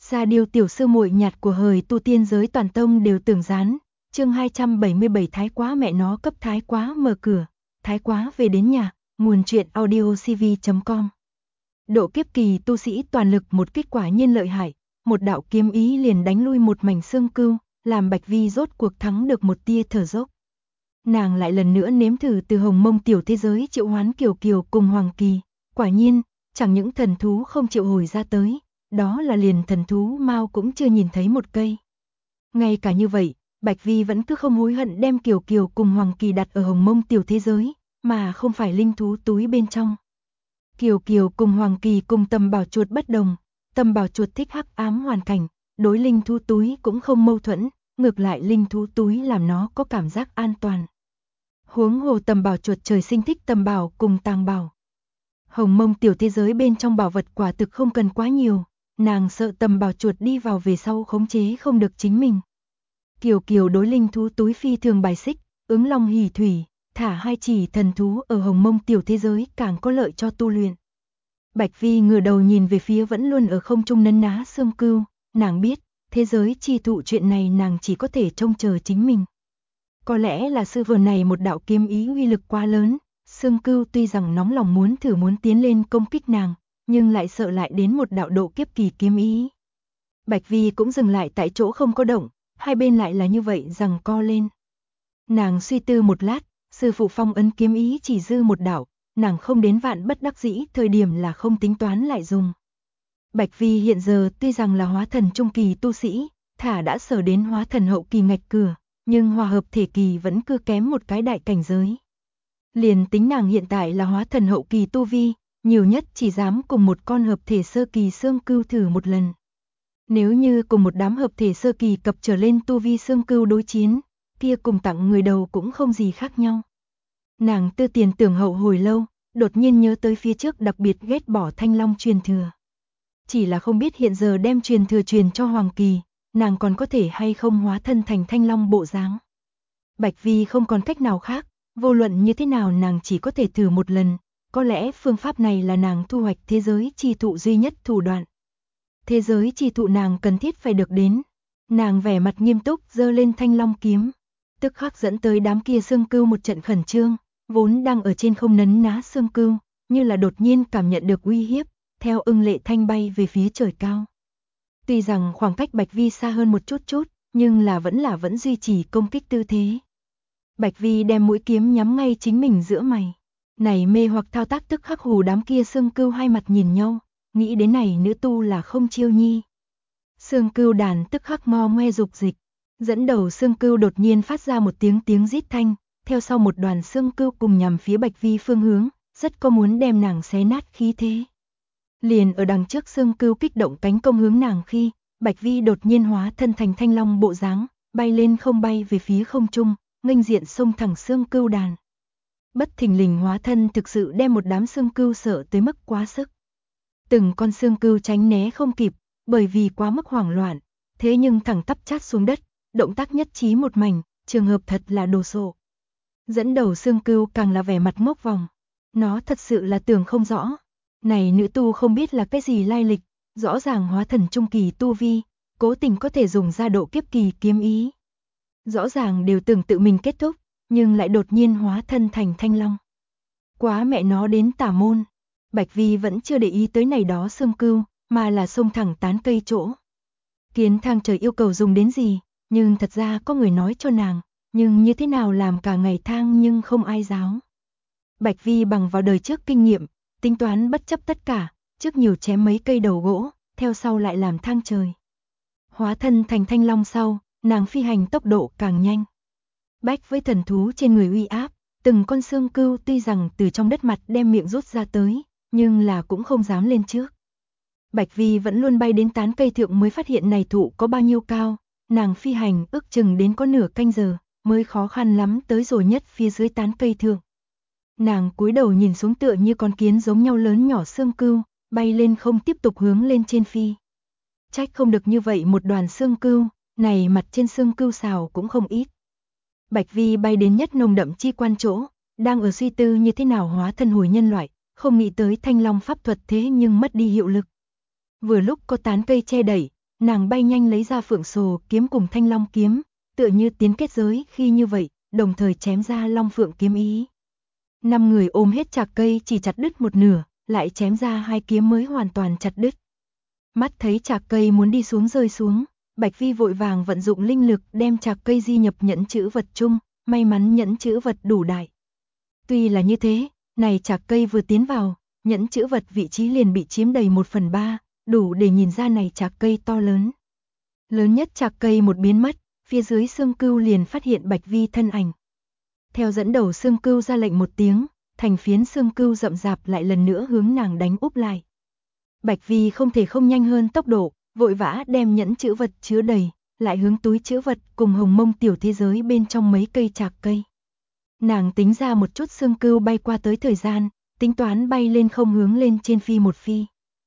Ra điều tiểu sư muội nhạt của hời tu tiên giới toàn tông đều tưởng rán. Chương 277 Thái quá mẹ nó cấp Thái quá mở cửa. Thái quá về đến nhà. Nguồn truyện audiocv.com. Độ kiếp kỳ tu sĩ toàn lực một kích quả nhiên lợi hại. Một đạo kiếm ý liền đánh lui một mảnh xương cưu, làm Bạch Vi rốt cuộc thắng được một tia thở dốc. Nàng lại lần nữa nếm thử từ Hồng Mông tiểu thế giới triệu hoán Kiều Kiều cùng Hoàng Kỳ. Quả nhiên, chẳng những thần thú không triệu hồi ra tới, đó là liền thần thú Mao cũng chưa nhìn thấy một cây. Ngay cả như vậy, Bạch Vi vẫn cứ không hối hận đem Kiều Kiều cùng Hoàng Kỳ đặt ở Hồng Mông tiểu thế giới, mà không phải linh thú túi bên trong. Kiều Kiều cùng Hoàng Kỳ cùng Tầm Bảo Chuột bất đồng, Tầm Bảo Chuột thích hắc ám hoàn cảnh, đối linh thú túi cũng không mâu thuẫn, ngược lại linh thú túi làm nó có cảm giác an toàn. Huống hồ Tầm Bảo Chuột trời sinh thích Tầm Bảo cùng Tàng Bảo. Hồng Mông tiểu thế giới bên trong bảo vật quả thực không cần quá nhiều, nàng sợ Tầm Bảo Chuột đi vào về sau khống chế không được chính mình. Kiều Kiều đối linh thú túi phi thường bài xích, ứng long hỷ thủy, thả hai chỉ thần thú ở Hồng Mông tiểu thế giới càng có lợi cho tu luyện. Bạch Vi ngửa đầu nhìn về phía vẫn luôn ở không trung nấn ná xương cưu, nàng biết, thế giới chi thụ chuyện này nàng chỉ có thể trông chờ chính mình. Có lẽ là sư vừa này một đạo kiếm ý uy lực quá lớn, xương cưu tuy rằng nóng lòng muốn tiến lên công kích nàng, nhưng lại sợ lại đến một đạo độ kiếp kỳ kiếm ý. Bạch Vi cũng dừng lại tại chỗ không có động, hai bên lại là như vậy giằng co lên. Nàng suy tư một lát, sư phụ phong ấn kiếm ý chỉ dư một đạo, nàng không đến vạn bất đắc dĩ thời điểm là không tính toán lại dùng. Bạch Vi hiện giờ tuy rằng là hóa thần trung kỳ tu sĩ, thả đã sở đến hóa thần hậu kỳ ngạch cửa, nhưng hòa hợp thể kỳ vẫn cứ kém một cái đại cảnh giới. Liền tính nàng hiện tại là hóa thần hậu kỳ tu vi, nhiều nhất chỉ dám cùng một con hợp thể sơ kỳ xương cưu thử một lần. Nếu như cùng một đám hợp thể sơ kỳ cập trở lên tu vi xương cưu đối chiến, kia cùng tặng người đầu cũng không gì khác nhau. Nàng tư tiền tưởng hậu hồi lâu, đột nhiên nhớ tới phía trước đặc biệt ghét bỏ Thanh Long truyền thừa. Chỉ là không biết hiện giờ đem truyền thừa truyền cho Hoàng Kỳ, nàng còn có thể hay không hóa thân thành Thanh Long bộ dáng. Bạch Vi không còn cách nào khác, vô luận như thế nào nàng chỉ có thể thử một lần, có lẽ phương pháp này là nàng thu hoạch thế giới chi thụ duy nhất thủ đoạn. Thế giới chi thụ nàng cần thiết phải được đến. Nàng vẻ mặt nghiêm túc giơ lên Thanh Long kiếm, tức khắc dẫn tới đám kia xương cưu một trận khẩn trương, vốn đang ở trên không nấn ná xương cưu, như là đột nhiên cảm nhận được uy hiếp, theo ưng lệ thanh bay về phía trời cao. Tuy rằng khoảng cách Bạch Vi xa hơn một chút, nhưng là vẫn duy trì công kích tư thế. Bạch Vi đem mũi kiếm nhắm ngay chính mình giữa mày. Này mê hoặc thao tác tức khắc hù đám kia xương cưu hai mặt nhìn nhau, nghĩ đến này nữ tu là không chiêu nhi. Xương cưu đàn tức khắc ngo ngoe dục dịch, dẫn đầu xương cưu đột nhiên phát ra một tiếng rít thanh, theo sau một đoàn xương cưu cùng nhằm phía Bạch Vi phương hướng, rất có muốn đem nàng xé nát khí thế. Liền ở đằng trước xương cưu kích động cánh công hướng nàng khi, Bạch Vi đột nhiên hóa thân thành Thanh Long bộ dáng, bay lên không bay về phía không trung, nghênh diện xông thẳng xương cưu đàn. Bất thình lình hóa thân thực sự đem một đám xương cưu sợ tới mức quá sức. Từng con xương cưu tránh né không kịp, bởi vì quá mức hoảng loạn, thế nhưng thẳng tắp chát xuống đất, động tác nhất trí một mảnh, trường hợp thật là đồ sộ. Dẫn đầu xương cưu càng là vẻ mặt ngốc vòng, nó thật sự là tưởng không rõ. Này nữ tu không biết là cái gì lai lịch, rõ ràng hóa thần trung kỳ tu vi, cố tình có thể dùng ra độ kiếp kỳ kiếm ý. Rõ ràng đều tưởng tự mình kết thúc, nhưng lại đột nhiên hóa thân thành Thanh Long. Quá mẹ nó đến tà môn. Bạch Vi vẫn chưa để ý tới này đó xương cưu, mà là xông thẳng tán cây chỗ. Kiến thang trời yêu cầu dùng đến gì, nhưng thật ra có người nói cho nàng, nhưng như thế nào làm cả ngày thang nhưng không ai giáo. Bạch Vi bằng vào đời trước kinh nghiệm, tính toán bất chấp tất cả, trước nhiều chém mấy cây đầu gỗ, theo sau lại làm thang trời. Hóa thân thành Thanh Long sau, nàng phi hành tốc độ càng nhanh. Bách với thần thú trên người uy áp, từng con xương cưu tuy rằng từ trong đất mặt đem miệng rút ra tới, nhưng là cũng không dám lên trước. Bạch Vi vẫn luôn bay đến tán cây thượng mới phát hiện này thụ có bao nhiêu cao, nàng phi hành ước chừng đến có nửa canh giờ, mới khó khăn lắm tới rồi nhất phía dưới tán cây thượng. Nàng cúi đầu nhìn xuống tựa như con kiến giống nhau lớn nhỏ xương cưu, bay lên không tiếp tục hướng lên trên phi. Trách không được như vậy một đoàn xương cưu, này mặt trên xương cưu xào cũng không ít. Bạch Vi bay đến nhất nồng đậm chi quan chỗ, đang ở suy tư như thế nào hóa thân hồi nhân loại, không nghĩ tới Thanh Long pháp thuật thế nhưng mất đi hiệu lực. Vừa lúc có tán cây che đẩy, nàng bay nhanh lấy ra Phượng Sồ kiếm cùng Thanh Long kiếm, tựa như tiến kết giới khi như vậy, đồng thời chém ra Long Phượng kiếm ý. 5 người ôm hết chạc cây chỉ chặt đứt một nửa, lại chém ra 2 kiếm mới hoàn toàn chặt đứt. Mắt thấy chạc cây muốn đi xuống rơi xuống, Bạch Vi vội vàng vận dụng linh lực đem chạc cây di nhập nhẫn chữ vật chung, may mắn nhẫn chữ vật đủ đại. Tuy là như thế, này chạc cây vừa tiến vào, nhẫn chữ vật vị trí liền bị chiếm đầy 1/3, đủ để nhìn ra này chạc cây to lớn. Lớn nhất chạc cây một biến mất, phía dưới xương cưu liền phát hiện Bạch Vi thân ảnh. Theo dẫn đầu xương cưu ra lệnh một tiếng, thành phiến xương cưu rậm rạp lại lần nữa hướng nàng đánh úp lại. Bạch Vi không thể không nhanh hơn tốc độ, vội vã đem nhẫn chữ vật chứa đầy, lại hướng túi chữ vật cùng hồng mông tiểu thế giới bên trong mấy cây chạc cây. Nàng tính ra một chút xương cưu bay qua tới thời gian, tính toán bay lên không hướng lên trên phi một phi.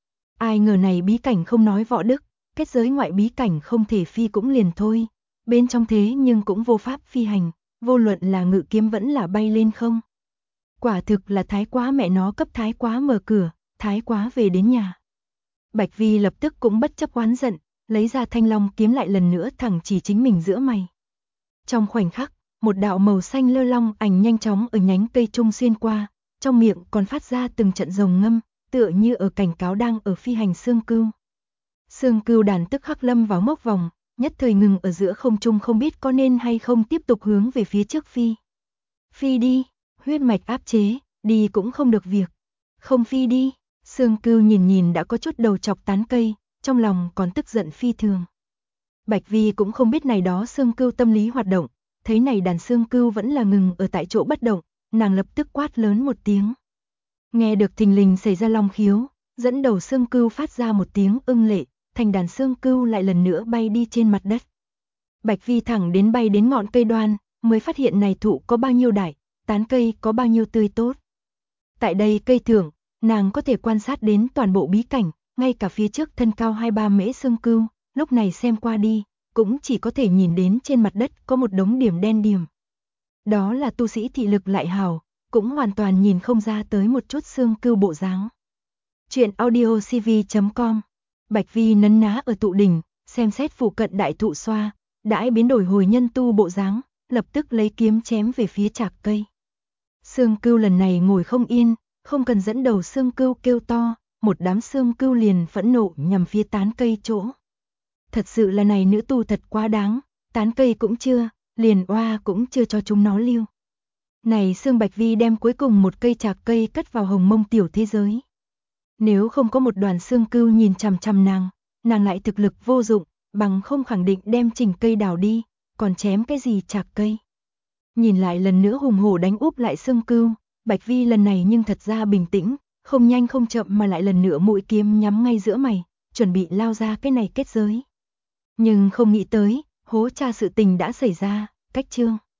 Ai ngờ này bí cảnh không nói võ đức, kết giới ngoại bí cảnh không thể phi cũng liền thôi, bên trong thế nhưng cũng vô pháp phi hành, vô luận là ngự kiếm vẫn là bay lên không. Quả thực là thái quá mẹ nó cấp thái quá mở cửa, thái quá về đến nhà. Bạch Vi lập tức cũng bất chấp oán giận, lấy ra Thanh Long kiếm lại lần nữa thẳng chỉ chính mình giữa mày. Trong khoảnh khắc, một đạo màu xanh lơ long ảnh nhanh chóng ở nhánh cây trung xuyên qua, trong miệng còn phát ra từng trận rồng ngâm, tựa như ở cảnh cáo đang ở phi hành xương cưu. Xương cưu đàn tức khắc lâm vào mốc vòng, nhất thời ngừng ở giữa không trung không biết có nên hay không tiếp tục hướng về phía trước phi. Phi đi, huyết mạch áp chế, đi cũng không được việc. Không phi đi, xương cưu nhìn nhìn đã có chút đầu chọc tán cây, trong lòng còn tức giận phi thường. Bạch Vi cũng không biết này đó xương cưu tâm lý hoạt động, thấy này đàn xương cưu vẫn là ngừng ở tại chỗ bất động, nàng lập tức quát lớn một tiếng. Nghe được thình lình xảy ra long khiếu, dẫn đầu xương cưu phát ra một tiếng ưng lệ, thành đàn xương cưu lại lần nữa bay đi trên mặt đất. Bạch Vi thẳng đến bay đến ngọn cây đoan, mới phát hiện này thụ có bao nhiêu đại, tán cây có bao nhiêu tươi tốt. Tại đây cây thưởng, nàng có thể quan sát đến toàn bộ bí cảnh, ngay cả phía trước thân cao 2-3 mễ xương cưu, lúc này xem qua đi, cũng chỉ có thể nhìn đến trên mặt đất có một đống điểm đen điểm. Đó là tu sĩ thị lực lại hào, cũng hoàn toàn nhìn không ra tới một chút xương cưu bộ dáng. Chuyện audiocv.com. Bạch Vi nấn ná ở tụ đỉnh, xem xét phụ cận đại thụ xoa, đãi biến đổi hồi nhân tu bộ dáng, lập tức lấy kiếm chém về phía chạc cây. Xương cưu lần này ngồi không yên, không cần dẫn đầu xương cưu kêu to, một đám xương cưu liền phẫn nộ nhằm phía tán cây chỗ. Thật sự là này nữ tu thật quá đáng, tán cây cũng chưa, liền oa cũng chưa cho chúng nó lưu. Này xương Bạch Vi đem cuối cùng một cây chạc cây cất vào hồng mông tiểu thế giới. Nếu không có một đoàn xương cưu nhìn chằm chằm nàng lại thực lực vô dụng, bằng không khẳng định đem chỉnh cây đào đi, còn chém cái gì chạc cây. Nhìn lại lần nữa hùng hổ đánh úp lại xương cưu, Bạch Vi lần này nhưng thật ra bình tĩnh, không nhanh không chậm mà lại lần nữa mũi kiếm nhắm ngay giữa mày, chuẩn bị lao ra cái này kết giới. Nhưng không nghĩ tới, hố cha sự tình đã xảy ra, cách chương.